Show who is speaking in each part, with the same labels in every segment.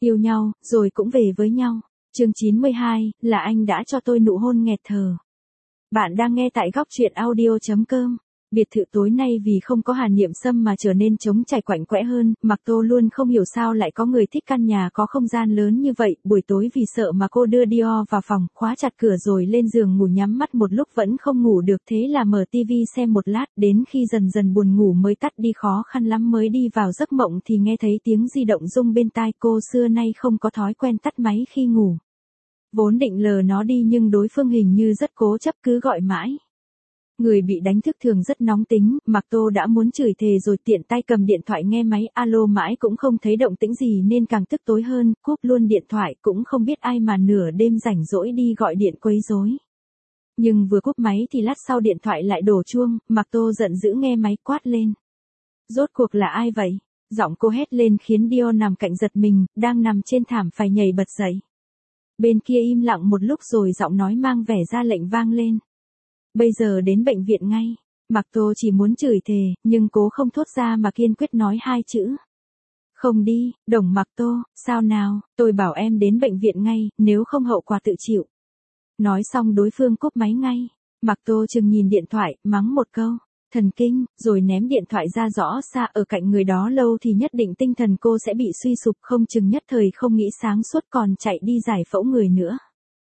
Speaker 1: Yêu nhau, rồi cũng về với nhau. Chương 92, là anh đã cho tôi nụ hôn nghẹt thở. Bạn đang nghe tại góc truyện audio.com. Biệt thự tối nay vì không có Hà Niệm Sâm mà trở nên trống trải quạnh quẽ hơn, Mạc Tô luôn không hiểu sao lại có người thích căn nhà có không gian lớn như vậy, buổi tối vì sợ mà cô đưa Dior vào phòng, khóa chặt cửa rồi lên giường ngủ nhắm mắt một lúc vẫn không ngủ được thế là mở tivi xem một lát, đến khi dần dần buồn ngủ mới tắt đi khó khăn lắm mới đi vào giấc mộng thì nghe thấy tiếng di động rung bên tai cô xưa nay không có thói quen tắt máy khi ngủ. Vốn định lờ nó đi nhưng đối phương hình như rất cố chấp cứ gọi mãi. Người bị đánh thức thường rất nóng tính, Mạc Tô đã muốn chửi thề rồi tiện tay cầm điện thoại nghe máy alo mãi cũng không thấy động tĩnh gì nên càng tức tối hơn, cúp luôn điện thoại cũng không biết ai mà nửa đêm rảnh rỗi đi gọi điện quấy rối. Nhưng vừa cúp máy thì lát sau điện thoại lại đổ chuông, Mạc Tô giận dữ nghe máy quát lên. Rốt cuộc là ai vậy? Giọng cô hét lên khiến Dior nằm cạnh giật mình, đang nằm trên thảm phải nhảy bật dậy. Bên kia im lặng một lúc rồi giọng nói mang vẻ ra lệnh vang lên. Bây giờ đến bệnh viện ngay. Mạc Tô chỉ muốn chửi thề, nhưng cố không thốt ra mà kiên quyết nói hai chữ. Không đi, Đồng Mạc Tô, sao nào, tôi bảo em đến bệnh viện ngay, nếu không hậu quả tự chịu. Nói xong đối phương cúp máy ngay. Mạc Tô chừng nhìn điện thoại, mắng một câu. Thần kinh, rồi ném điện thoại ra rõ xa ở cạnh người đó lâu thì nhất định tinh thần cô sẽ bị suy sụp không chừng nhất thời không nghĩ sáng suốt còn chạy đi giải phẫu người nữa.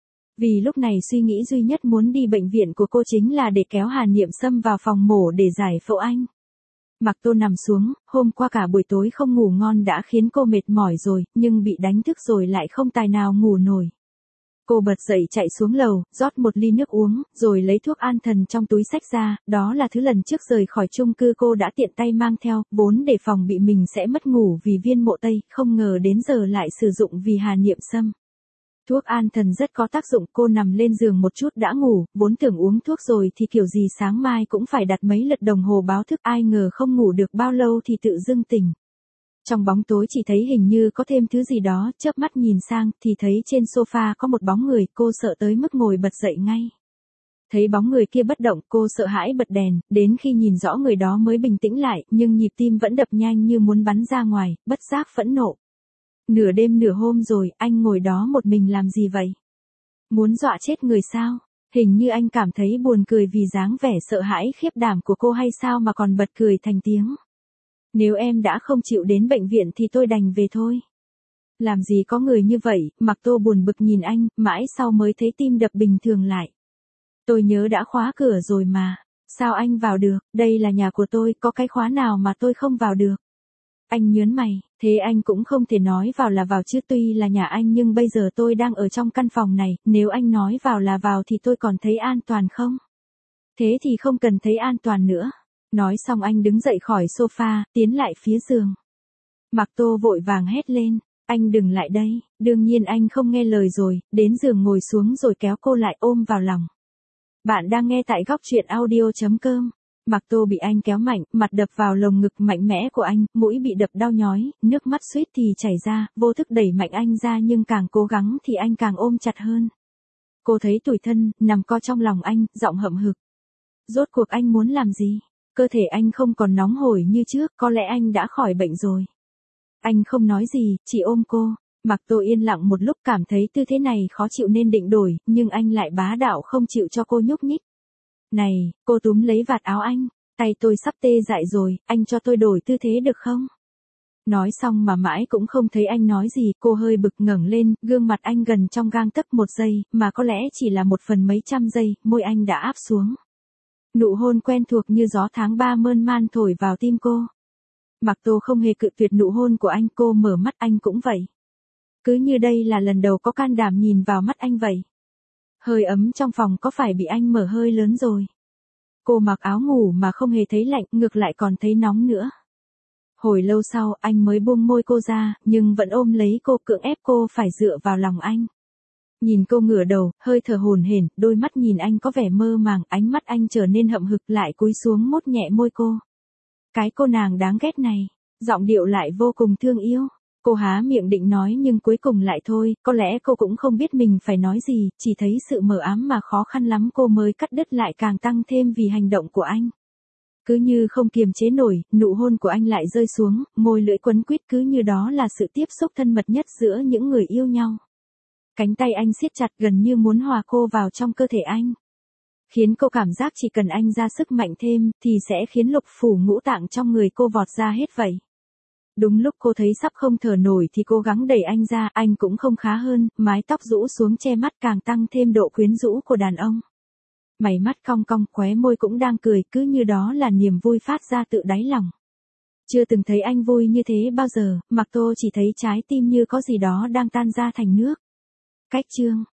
Speaker 1: Vì lúc này suy nghĩ duy nhất muốn đi bệnh viện của cô chính là để kéo Hà Niệm Sâm vào phòng mổ để giải phẫu anh. Mạc Tô nằm xuống, hôm qua cả buổi tối không ngủ ngon đã khiến cô mệt mỏi rồi, nhưng bị đánh thức rồi lại không tài nào ngủ nổi. Cô bật dậy chạy xuống lầu, rót một ly nước uống, rồi lấy thuốc an thần trong túi xách ra, đó là thứ lần trước rời khỏi chung cư cô đã tiện tay mang theo, vốn để phòng bị mình sẽ mất ngủ vì viên mộ tây, không ngờ đến giờ lại sử dụng vì Hà Niệm Sâm. Thuốc an thần rất có tác dụng, cô nằm lên giường một chút đã ngủ, vốn tưởng uống thuốc rồi thì kiểu gì sáng mai cũng phải đặt mấy lượt đồng hồ báo thức, ai ngờ không ngủ được bao lâu thì tự dưng tỉnh. Trong bóng tối chỉ thấy hình như có thêm thứ gì đó, chớp mắt nhìn sang thì thấy trên sofa có một bóng người, cô sợ tới mức ngồi bật dậy ngay. Thấy bóng người kia bất động, cô sợ hãi bật đèn, đến khi nhìn rõ người đó mới bình tĩnh lại, nhưng nhịp tim vẫn đập nhanh như muốn bắn ra ngoài, bất giác phẫn nộ. Nửa đêm nửa hôm rồi, anh ngồi đó một mình làm gì vậy? Muốn dọa chết người sao? Hình như anh cảm thấy buồn cười vì dáng vẻ sợ hãi khiếp đảm của cô hay sao mà còn bật cười thành tiếng. Nếu em đã không chịu đến bệnh viện thì tôi đành về thôi. Làm gì có người như vậy, Mạc Tô buồn bực nhìn anh, mãi sau mới thấy tim đập bình thường lại. Tôi nhớ đã khóa cửa rồi mà. Sao anh vào được, đây là nhà của tôi, có cái khóa nào mà tôi không vào được? Anh nhớn mày, thế anh cũng không thể nói vào là vào chứ, tuy là nhà anh nhưng bây giờ tôi đang ở trong căn phòng này, nếu anh nói vào là vào thì tôi còn thấy an toàn không? Thế thì không cần thấy an toàn nữa. Nói xong anh đứng dậy khỏi sofa, tiến lại phía giường. Mạc Tô vội vàng hét lên, anh đừng lại đây, đương nhiên anh không nghe lời rồi, đến giường ngồi xuống rồi kéo cô lại ôm vào lòng. Bạn đang nghe tại góc truyện audio.com. Mạc Tô bị anh kéo mạnh, mặt đập vào lồng ngực mạnh mẽ của anh, mũi bị đập đau nhói, nước mắt suýt thì chảy ra, vô thức đẩy mạnh anh ra nhưng càng cố gắng thì anh càng ôm chặt hơn. Cô thấy tủi thân, nằm co trong lòng anh, giọng hậm hực. Rốt cuộc anh muốn làm gì? Cơ thể anh không còn nóng hổi như trước, có lẽ anh đã khỏi bệnh rồi. Anh không nói gì, chỉ ôm cô. Mạc Tô yên lặng một lúc cảm thấy tư thế này khó chịu nên định đổi, nhưng anh lại bá đạo không chịu cho cô nhúc nhích. Này, cô túm lấy vạt áo anh, tay tôi sắp tê dại rồi, anh cho tôi đổi tư thế được không? Nói xong mà mãi cũng không thấy anh nói gì, cô hơi bực ngẩng lên, gương mặt anh gần trong gang tấc một giây, mà có lẽ chỉ là một phần mấy trăm giây, môi anh đã áp xuống. Nụ hôn quen thuộc như gió tháng 3 mơn man thổi vào tim cô. Mạc Tô không hề cự tuyệt nụ hôn của anh, cô mở mắt anh cũng vậy. Cứ như đây là lần đầu có can đảm nhìn vào mắt anh vậy. Hơi ấm trong phòng có phải bị anh mở hơi lớn rồi. Cô mặc áo ngủ mà không hề thấy lạnh, ngược lại còn thấy nóng nữa. Hồi lâu sau anh mới buông môi cô ra, nhưng vẫn ôm lấy cô, cưỡng ép cô phải dựa vào lòng anh. Nhìn cô ngửa đầu, hơi thở hổn hển, đôi mắt nhìn anh có vẻ mơ màng, ánh mắt anh trở nên hậm hực lại cúi xuống mốt nhẹ môi cô. Cái cô nàng đáng ghét này, giọng điệu lại vô cùng thương yêu. Cô há miệng định nói nhưng cuối cùng lại thôi, có lẽ cô cũng không biết mình phải nói gì, chỉ thấy sự mờ ám mà khó khăn lắm cô mới cắt đứt lại càng tăng thêm vì hành động của anh. Cứ như không kiềm chế nổi, nụ hôn của anh lại rơi xuống, môi lưỡi quấn quýt cứ như đó là sự tiếp xúc thân mật nhất giữa những người yêu nhau. Cánh tay anh siết chặt gần như muốn hòa cô vào trong cơ thể anh. Khiến cô cảm giác chỉ cần anh ra sức mạnh thêm, thì sẽ khiến lục phủ ngũ tạng trong người cô vọt ra hết vậy. Đúng lúc cô thấy sắp không thở nổi thì cố gắng đẩy anh ra, anh cũng không khá hơn, mái tóc rũ xuống che mắt càng tăng thêm độ quyến rũ của đàn ông. Mày mắt cong cong, khóe môi cũng đang cười, cứ như đó là niềm vui phát ra tự đáy lòng. Chưa từng thấy anh vui như thế bao giờ, Mạc Tô chỉ thấy trái tim như có gì đó đang tan ra thành nước. Cách chương